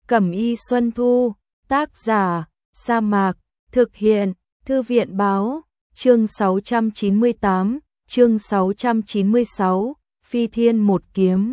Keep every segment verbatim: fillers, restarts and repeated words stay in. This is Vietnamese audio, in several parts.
Cẩm y Xuân Thu, tác giả, Sa Mạc, thực hiện, Thư viện báo, chương sáu trăm chín mươi tám, chương sáu trăm chín mươi sáu, Phi Thiên một kiếm.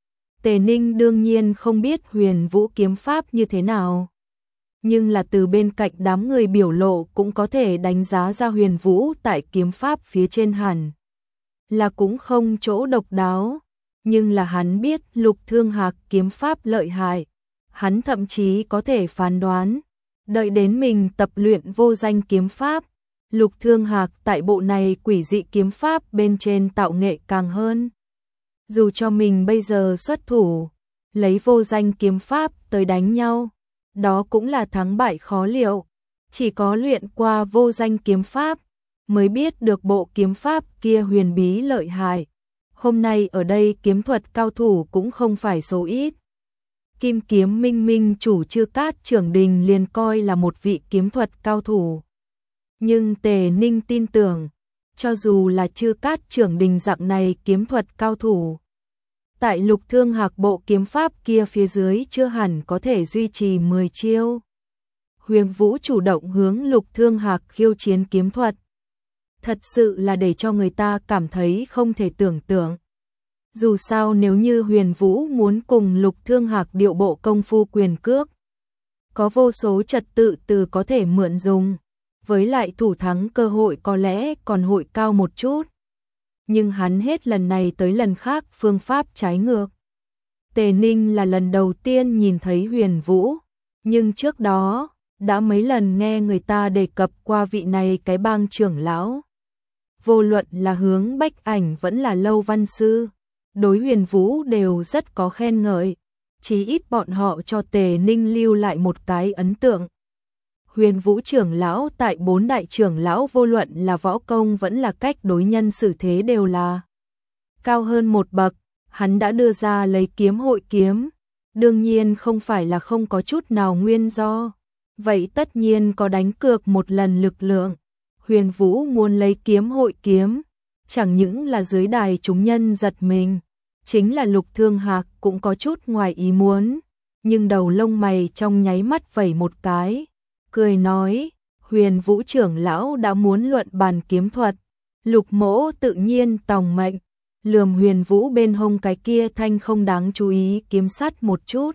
Tề Ninh đương nhiên không biết Huyền Vũ kiếm pháp như thế nào, nhưng là từ bên cạnh đám người biểu lộ cũng có thể đánh giá ra Huyền Vũ tại kiếm pháp phía trên hẳn là cũng không chỗ độc đáo, nhưng là hắn biết Lục Thương Hạc kiếm pháp lợi hại, hắn thậm chí có thể phán đoán, đợi đến mình tập luyện vô danh kiếm pháp, Lục Thương Hạc tại bộ này quỷ dị kiếm pháp bên trên tạo nghệ càng hơn. Dù cho mình bây giờ xuất thủ, lấy vô danh kiếm pháp tới đánh nhau, đó cũng là thắng bại khó liệu, chỉ có luyện qua vô danh kiếm pháp mới biết được bộ kiếm pháp kia huyền bí lợi hại. Hôm nay ở đây kiếm thuật cao thủ cũng không phải số ít. Kim Kiếm Minh Minh chủ Chư Cát Trưởng Đình liền coi là một vị kiếm thuật cao thủ. Nhưng Tề Ninh tin tưởng, cho dù là Chư Cát Trưởng Đình dạng này kiếm thuật cao thủ, tại Lục Thương Hạc bộ kiếm pháp kia phía dưới chưa hẳn có thể duy trì mười chiêu. Huyền Vũ chủ động hướng Lục Thương Hạc khiêu chiến kiếm thuật, thật sự là để cho người ta cảm thấy không thể tưởng tượng. Dù sao nếu như Huyền Vũ muốn cùng Lục Thương Hạc điệu bộ công phu quyền cước, có vô số trật tự từ có thể mượn dùng, với lại thủ thắng cơ hội có lẽ còn hội cao một chút. Nhưng hắn hết lần này tới lần khác phương pháp trái ngược. Tề Ninh là lần đầu tiên nhìn thấy Huyền Vũ, nhưng trước đó đã mấy lần nghe người ta đề cập qua vị này cái bang trưởng lão. Vô luận là Hướng Bách Ảnh vẫn là Lâu Văn Sư, đối Huyền Vũ đều rất có khen ngợi, chí ít bọn họ cho Tề Ninh lưu lại một cái ấn tượng. Huyền Vũ trưởng lão tại bốn đại trưởng lão vô luận là võ công vẫn là cách đối nhân xử thế đều là cao hơn một bậc, hắn đã đưa ra lấy kiếm hội kiếm, đương nhiên không phải là không có chút nào nguyên do, vậy tất nhiên có đánh cược một lần lực lượng. Huyền Vũ muốn lấy kiếm hội kiếm, chẳng những là dưới đài chúng nhân giật mình, chính là Lục Thương Hạc cũng có chút ngoài ý muốn, nhưng đầu lông mày trong nháy mắt vẩy một cái, cười nói, Huyền Vũ trưởng lão đã muốn luận bàn kiếm thuật, Lục mỗ tự nhiên tòng mệnh, lườm Huyền Vũ bên hông cái kia thanh không đáng chú ý kiếm sắt một chút.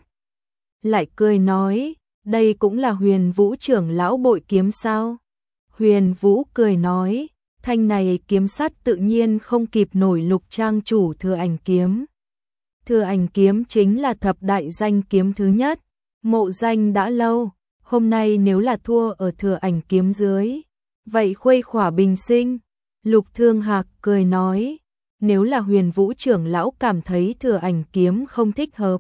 Lại cười nói, đây cũng là Huyền Vũ trưởng lão bội kiếm sao? Huyền Vũ cười nói, thanh này kiếm sắt tự nhiên không kịp nổi Lục trang chủ Thừa Ảnh kiếm. Thừa Ảnh kiếm chính là thập đại danh kiếm thứ nhất, mộ danh đã lâu, hôm nay nếu là thua ở Thừa Ảnh kiếm dưới, vậy khuây khỏa bình sinh. Lục Thương Hạc cười nói, nếu là Huyền Vũ trưởng lão cảm thấy Thừa Ảnh kiếm không thích hợp,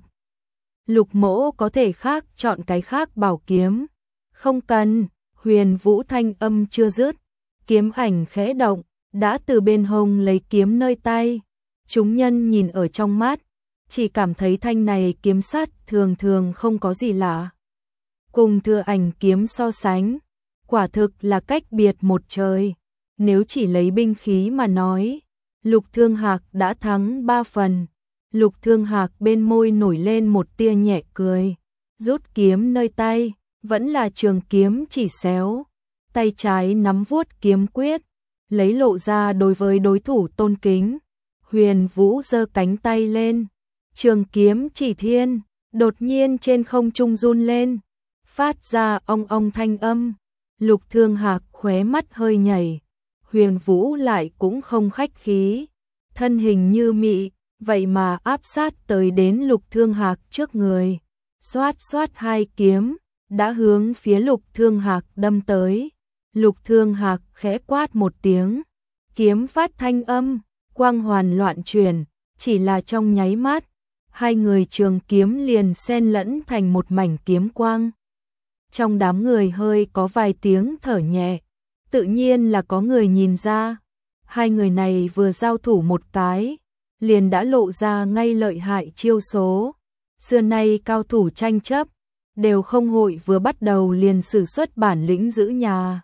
Lục mỗ có thể khác chọn cái khác bảo kiếm. Không cần. Huyền Vũ thanh âm chưa dứt, kiếm ảnh khẽ động, đã từ bên hông lấy kiếm nơi tay. Chúng nhân nhìn ở trong mắt, chỉ cảm thấy thanh này kiếm sắt thường thường không có gì lạ. Cùng Thừa Ảnh kiếm so sánh, quả thực là cách biệt một trời. Nếu chỉ lấy binh khí mà nói, Lục Thương Hạc đã thắng ba phần. Lục Thương Hạc bên môi nổi lên một tia nhẹ cười, rút kiếm nơi tay. Vẫn là trường kiếm chỉ xéo, tay trái nắm vuốt kiếm quyết, lấy lộ ra đối với đối thủ tôn kính. Huyền Vũ giơ cánh tay lên, trường kiếm chỉ thiên, đột nhiên trên không trung run lên, phát ra ong ong thanh âm. Lục Thương Hạc khóe mắt hơi nhảy, Huyền Vũ lại cũng không khách khí, thân hình như mị, vậy mà áp sát tới đến Lục Thương Hạc trước người, xoát xoát hai kiếm đã hướng phía Lục Thương Hạc đâm tới. Lục Thương Hạc khẽ quát một tiếng, kiếm phát thanh âm, quang hoàn loạn chuyển, chỉ là trong nháy mắt, hai người trường kiếm liền xen lẫn thành một mảnh kiếm quang. Trong đám người hơi có vài tiếng thở nhẹ, tự nhiên là có người nhìn ra, hai người này vừa giao thủ một cái, liền đã lộ ra ngay lợi hại chiêu số. Xưa nay cao thủ tranh chấp đều không hội vừa bắt đầu liền sử xuất bản lĩnh giữ nhà,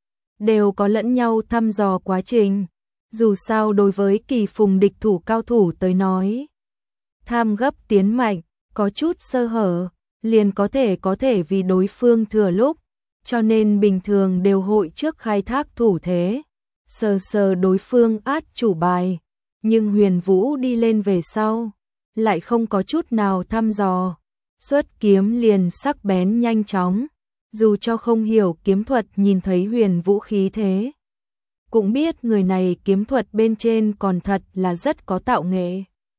đều có lẫn nhau thăm dò quá trình. Dù sao đối với kỳ phùng địch thủ cao thủ tới nói, tham gấp tiến mạnh, có chút sơ hở, liền có thể có thể vì đối phương thừa lúc, cho nên bình thường đều hội trước khai thác thủ thế, sờ sờ đối phương át chủ bài, nhưng Huyền Vũ đi lên về sau, lại không có chút nào thăm dò, xuất kiếm liền sắc bén nhanh chóng, dù cho không hiểu kiếm thuật nhìn thấy Huyền Vũ khí thế, cũng biết người này kiếm thuật bên trên còn thật là rất có tạo nghệ.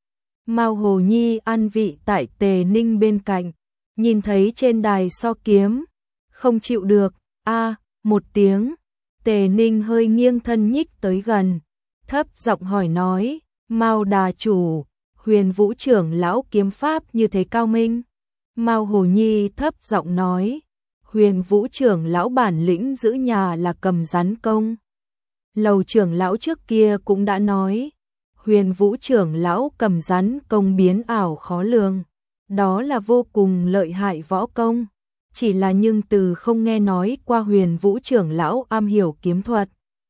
Mao Hồ Nhi ăn vị tại Tề Ninh bên cạnh, nhìn thấy trên đài so kiếm, không chịu được, a một tiếng, Tề Ninh hơi nghiêng thân nhích tới gần, thấp giọng hỏi nói, Mao đà chủ, Huyền Vũ trưởng lão kiếm pháp như thế cao minh. Mao Hồ Nhi thấp giọng nói, Huyền Vũ trưởng lão bản lĩnh giữ nhà là cầm rắn công. Lầu trưởng lão trước kia cũng đã nói, Huyền Vũ trưởng lão cầm rắn công biến ảo khó lường, đó là vô cùng lợi hại võ công, chỉ là nhưng từ không nghe nói qua Huyền Vũ trưởng lão am hiểu kiếm thuật.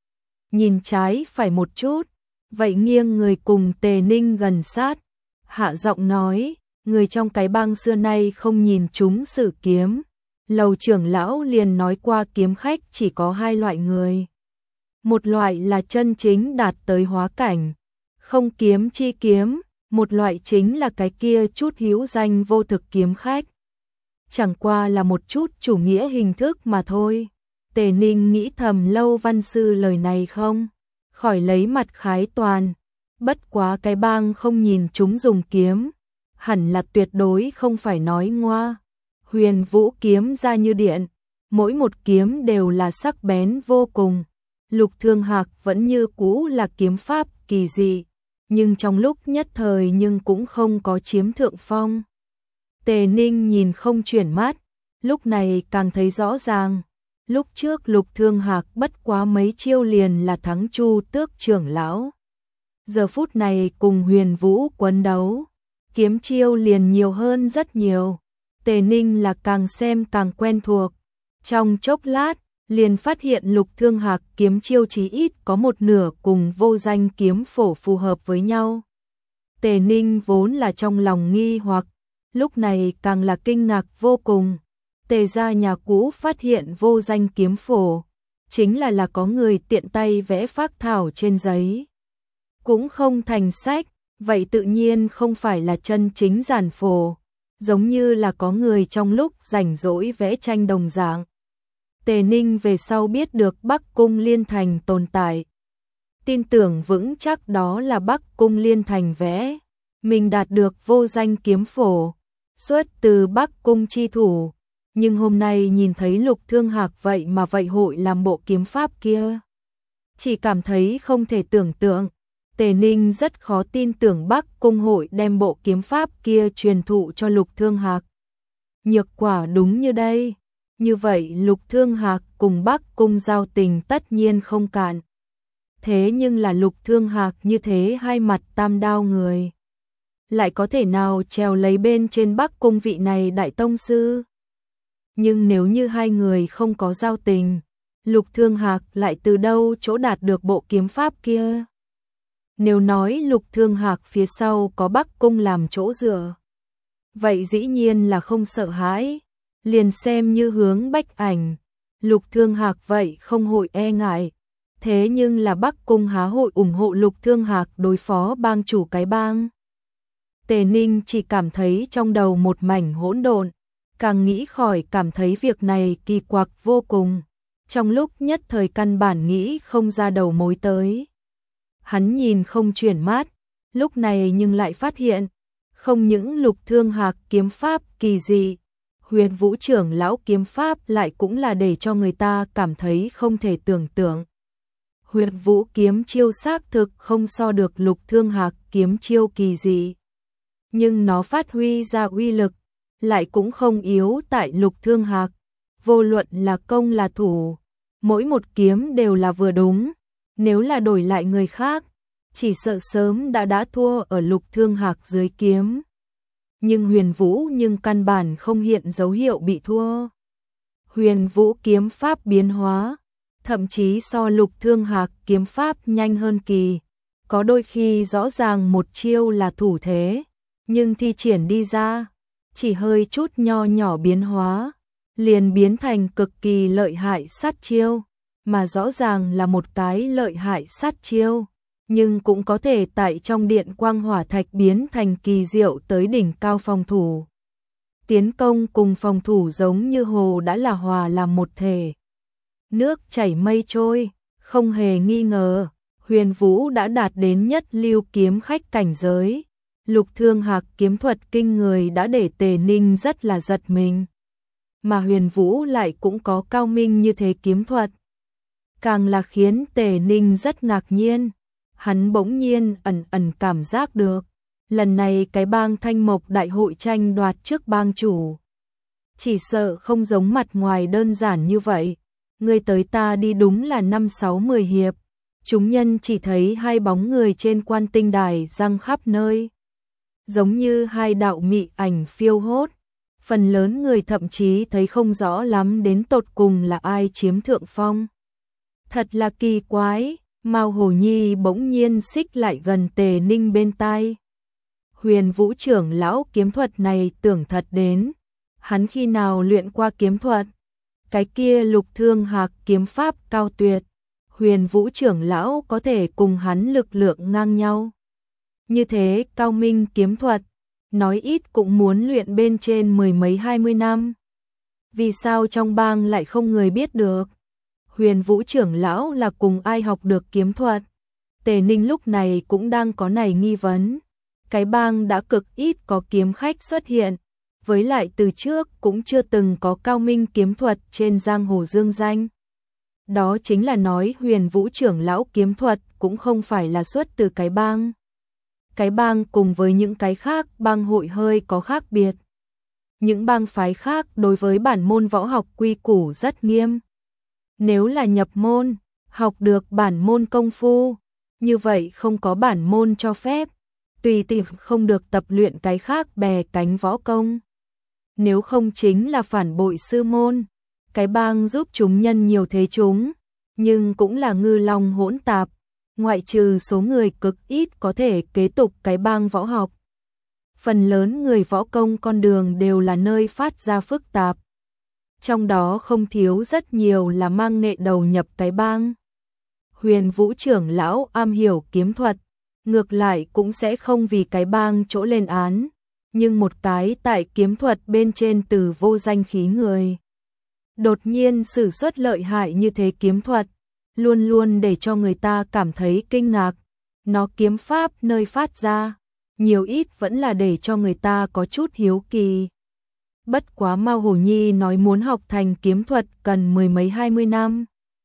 Nhìn trái phải một chút, vậy nghiêng người cùng Tề Ninh gần sát, hạ giọng nói, người trong cái bang xưa nay không nhìn chúng sử kiếm. Lầu trưởng lão liền nói qua kiếm khách chỉ có hai loại người. Một loại là chân chính đạt tới hóa cảnh, không kiếm chi kiếm, một loại chính là cái kia chút hữu danh vô thực kiếm khách. Chẳng qua là một chút chủ nghĩa hình thức mà thôi. Tề Ninh nghĩ thầm Lâu văn sư lời này không khỏi lấy mặt khái toàn, bất quá cái bang không nhìn chúng dùng kiếm, hẳn là tuyệt đối không phải nói ngoa. Huyền Vũ kiếm ra như điện, mỗi một kiếm đều là sắc bén vô cùng. Lục Thương Hạc vẫn như cũ là kiếm pháp kỳ dị, nhưng trong lúc nhất thời nhưng cũng không có chiếm thượng phong. Tề Ninh nhìn không chuyển mắt, lúc này càng thấy rõ ràng. Lúc trước Lục Thương Hạc bất quá mấy chiêu liền là thắng Chu Tước trưởng lão. Giờ phút này cùng Huyền Vũ quấn đấu, kiếm chiêu liền nhiều hơn rất nhiều. Tề Ninh là càng xem càng quen thuộc. Trong chốc lát, liền phát hiện Lục Thương Hạc kiếm chiêu chí ít có một nửa cùng vô danh kiếm phổ phù hợp với nhau. Tề Ninh vốn là trong lòng nghi hoặc, lúc này càng là kinh ngạc vô cùng. Tề gia nhà cũ phát hiện vô danh kiếm phổ, chính là là có người tiện tay vẽ phác thảo trên giấy, cũng không thành sách, vậy tự nhiên không phải là chân chính giản phổ, giống như là có người trong lúc rảnh rỗi vẽ tranh đồng dạng. Tề Ninh về sau biết được Bắc Cung Liên Thành tồn tại, tin tưởng vững chắc đó là Bắc Cung Liên Thành vẽ, mình đạt được vô danh kiếm phổ, xuất từ Bắc Cung chi thủ. Nhưng hôm nay nhìn thấy Lục Thương Hạc vậy mà vậy hội làm bộ kiếm pháp kia, chỉ cảm thấy không thể tưởng tượng. Tề Ninh rất khó tin tưởng Bắc Cung hội đem bộ kiếm pháp kia truyền thụ cho Lục Thương Hạc. Nhược quả đúng như đây, như vậy Lục Thương Hạc cùng Bắc Cung giao tình tất nhiên không cạn. Thế nhưng là Lục Thương Hạc như thế hai mặt tam đao người, lại có thể nào trèo lấy bên trên Bắc Cung vị này đại tông sư? Nhưng nếu như hai người không có giao tình, Lục Thương Hạc lại từ đâu chỗ đạt được bộ kiếm pháp kia? Nếu nói Lục Thương Hạc phía sau có Bắc Cung làm chỗ dựa, vậy dĩ nhiên là không sợ hãi, liền xem như hướng Bách Ảnh, Lục Thương Hạc vậy không hội e ngại. Thế nhưng là Bắc Cung há hội ủng hộ Lục Thương Hạc đối phó bang chủ cái bang? Tề Ninh chỉ cảm thấy trong đầu một mảnh hỗn độn, càng nghĩ khỏi cảm thấy việc này kỳ quặc vô cùng, trong lúc nhất thời căn bản nghĩ không ra đầu mối tới. Hắn nhìn không chuyển mắt, lúc này nhưng lại phát hiện, không những Lục Thương Hạc kiếm pháp kỳ dị, Huyền Vũ trưởng lão kiếm pháp lại cũng là để cho người ta cảm thấy không thể tưởng tượng. Huyền Vũ kiếm chiêu xác thực không so được Lục Thương Hạc kiếm chiêu kỳ dị, nhưng nó phát huy ra uy lực lại cũng không yếu tại Lục Thương Hạc, vô luận là công là thủ, mỗi một kiếm đều là vừa đúng, nếu là đổi lại người khác, chỉ sợ sớm đã đã thua ở Lục Thương Hạc dưới kiếm. Nhưng Huyền Vũ nhưng căn bản không hiện dấu hiệu bị thua. Huyền Vũ kiếm pháp biến hóa, thậm chí so Lục Thương Hạc kiếm pháp nhanh hơn kỳ, có đôi khi rõ ràng một chiêu là thủ thế, nhưng thi triển đi ra, chỉ hơi chút nho nhỏ biến hóa, liền biến thành cực kỳ lợi hại sát chiêu, mà rõ ràng là một cái lợi hại sát chiêu, nhưng cũng có thể tại trong điện quang hỏa thạch biến thành kỳ diệu tới đỉnh cao phòng thủ. Tiến công cùng phòng thủ giống như hồ đã là hòa làm một thể. Nước chảy mây trôi, không hề nghi ngờ, Huyền Vũ đã đạt đến nhất lưu kiếm khách cảnh giới. Lục Thương Hạc kiếm thuật kinh người đã để Tề Ninh rất là giật mình. Mà Huyền Vũ lại cũng có cao minh như thế kiếm thuật. Càng là khiến Tề Ninh rất ngạc nhiên. Hắn bỗng nhiên ẩn ẩn cảm giác được. Lần này cái bang Thanh Mộc đại hội tranh đoạt trước bang chủ. Chỉ sợ không giống mặt ngoài đơn giản như vậy. Người tới ta đi đúng là năm sáu mười hiệp. Chúng nhân chỉ thấy hai bóng người trên quan tinh đài răng khắp nơi. Giống như hai đạo mị ảnh phiêu hốt. Phần lớn người thậm chí thấy không rõ lắm đến tột cùng là ai chiếm thượng phong. Thật là kỳ quái, Mao Hổ Nhi bỗng nhiên xích lại gần Tề Ninh bên tai. Huyền Vũ trưởng lão kiếm thuật này tưởng thật đến. Hắn khi nào luyện qua kiếm thuật? Cái kia Lục Thương Hạc kiếm pháp cao tuyệt. Huyền Vũ trưởng lão có thể cùng hắn lực lượng ngang nhau. Như thế cao minh kiếm thuật, nói ít cũng muốn luyện bên trên mười mấy hai mươi năm. Vì sao trong bang lại không người biết được? Huyền Vũ trưởng lão là cùng ai học được kiếm thuật? Tề Ninh lúc này cũng đang có này nghi vấn. Cái bang đã cực ít có kiếm khách xuất hiện, với lại từ trước cũng chưa từng có cao minh kiếm thuật trên giang hồ dương danh. Đó chính là nói Huyền Vũ trưởng lão kiếm thuật cũng không phải là xuất từ cái bang. Cái bang cùng với những cái khác bang hội hơi có khác biệt. Những bang phái khác đối với bản môn võ học quy củ rất nghiêm. Nếu là nhập môn, học được bản môn công phu, như vậy không có bản môn cho phép, tùy tiện không được tập luyện cái khác bè cánh võ công. Nếu không chính là phản bội sư môn. Cái bang giúp chúng nhân nhiều thế chúng, nhưng cũng là ngư long hỗn tạp, ngoại trừ số người cực ít có thể kế tục cái bang võ học. Phần lớn người võ công con đường đều là nơi phát ra phức tạp. Trong đó không thiếu rất nhiều là mang nghệ đầu nhập cái bang. Huyền Vũ trưởng lão am hiểu kiếm thuật, ngược lại cũng sẽ không vì cái bang chỗ lên án, nhưng một cái tại kiếm thuật bên trên từ vô danh khí người. Đột nhiên sử xuất lợi hại như thế kiếm thuật, luôn luôn để cho người ta cảm thấy kinh ngạc. Nó kiếm pháp nơi phát ra, nhiều ít vẫn là để cho người ta có chút hiếu kỳ. Bất quá Mao Hổ Nhi nói muốn học thành kiếm thuật cần mười mấy hai mươi năm.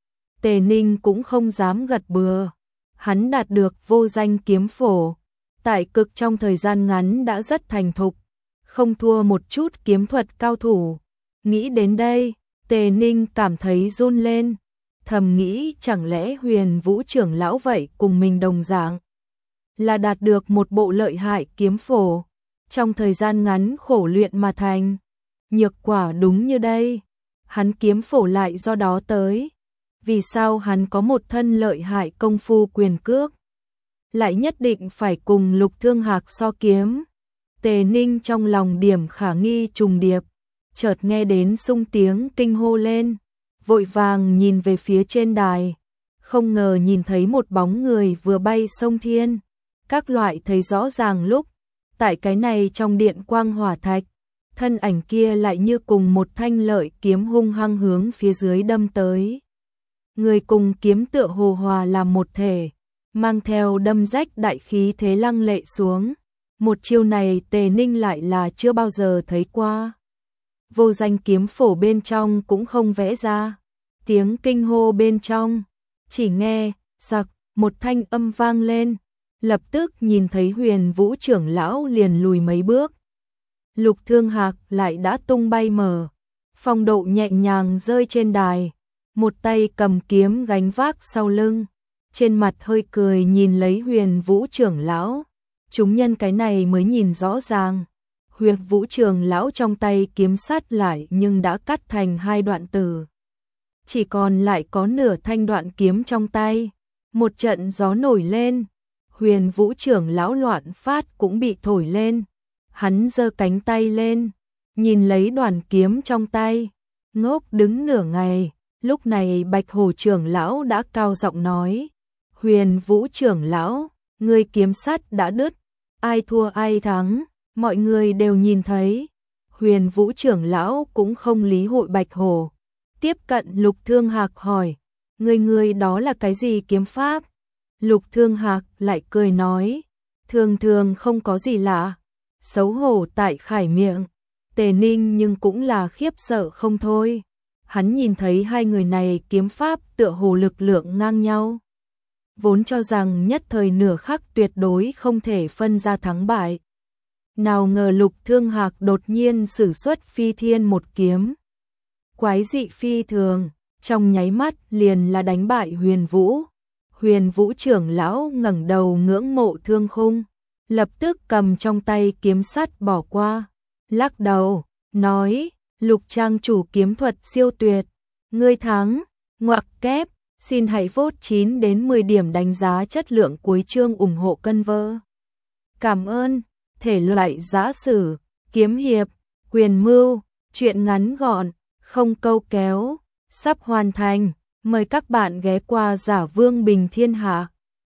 Tề Ninh cũng không dám gật bừa. Hắn đạt được vô danh kiếm phổ, tại cực trong thời gian ngắn đã rất thành thục, không thua một chút kiếm thuật cao thủ. Nghĩ đến đây, Tề Ninh cảm thấy run lên, thầm nghĩ chẳng lẽ Huyền Vũ trưởng lão vậy cùng mình đồng dạng, là đạt được một bộ lợi hại kiếm phổ, trong thời gian ngắn khổ luyện mà thành. Nhược quả đúng như đây, hắn kiếm phổ lại do đó tới. Vì sao hắn có một thân lợi hại công phu quyền cước, lại nhất định phải cùng Lục Thương Hạc so kiếm? Tề Ninh trong lòng điểm khả nghi trùng điệp, chợt nghe đến sung tiếng kinh hô lên, vội vàng nhìn về phía trên đài, không ngờ nhìn thấy một bóng người vừa bay sông thiên. Các loại thấy rõ ràng lúc, tại cái này trong điện quang hỏa thạch, thân ảnh kia lại như cùng một thanh lợi kiếm hung hăng hướng phía dưới đâm tới. Người cùng kiếm tựa hồ hòa làm một thể, mang theo đâm rách đại khí thế lăng lệ xuống. Một chiêu này Tề Ninh lại là chưa bao giờ thấy qua. Vô danh kiếm phổ bên trong cũng không vẽ ra. Tiếng kinh hô bên trong, chỉ nghe, sặc, một thanh âm vang lên. Lập tức nhìn thấy Huyền Vũ trưởng lão liền lùi mấy bước. Lục Thương Hạc lại đã tung bay mở, phong độ nhẹ nhàng rơi trên đài. Một tay cầm kiếm gánh vác sau lưng, trên mặt hơi cười nhìn lấy Huyền Vũ trưởng lão. Chúng nhân cái này mới nhìn rõ ràng, Huyền Vũ trưởng lão trong tay kiếm sắt lại nhưng đã cắt thành hai đoạn tử. Chỉ còn lại có nửa thanh đoạn kiếm trong tay. Một trận gió nổi lên, Huyền Vũ trưởng lão loạn phát cũng bị thổi lên. Hắn giơ cánh tay lên, nhìn lấy đoàn kiếm trong tay, ngốc đứng nửa ngày, lúc này Bạch Hổ trưởng lão đã cao giọng nói, Huyền Vũ trưởng lão, người kiếm sắt đã đứt, ai thua ai thắng, mọi người đều nhìn thấy. Huyền Vũ trưởng lão cũng không lý hội Bạch Hổ, tiếp cận Lục Thương Hạc hỏi, người người đó là cái gì kiếm pháp? Lục Thương Hạc lại cười nói, thường thường không có gì lạ, xấu hổ tại khải miệng. Tề Ninh nhưng cũng là khiếp sợ không thôi. Hắn nhìn thấy hai người này kiếm pháp tựa hồ lực lượng ngang nhau, vốn cho rằng nhất thời nửa khắc tuyệt đối không thể phân ra thắng bại. Nào ngờ Lục Thương Hạc đột nhiên sử xuất phi thiên một kiếm. Quái dị phi thường, trong nháy mắt liền là đánh bại Huyền Vũ. Huyền Vũ trưởng lão ngẩng đầu ngưỡng mộ Thương Khung, lập tức cầm trong tay kiếm sắt bỏ qua, lắc đầu, nói, Lục trang chủ kiếm thuật siêu tuyệt, ngươi thắng, ngoặc kép, xin hãy vote chín đến mười điểm đánh giá chất lượng cuối chương ủng hộ cân vơ. Cảm ơn, thể loại giã sử, kiếm hiệp, quyền mưu, truyện ngắn gọn, không câu kéo, sắp hoàn thành, mời các bạn ghé qua Giả Vương Bình Thiên Hạ.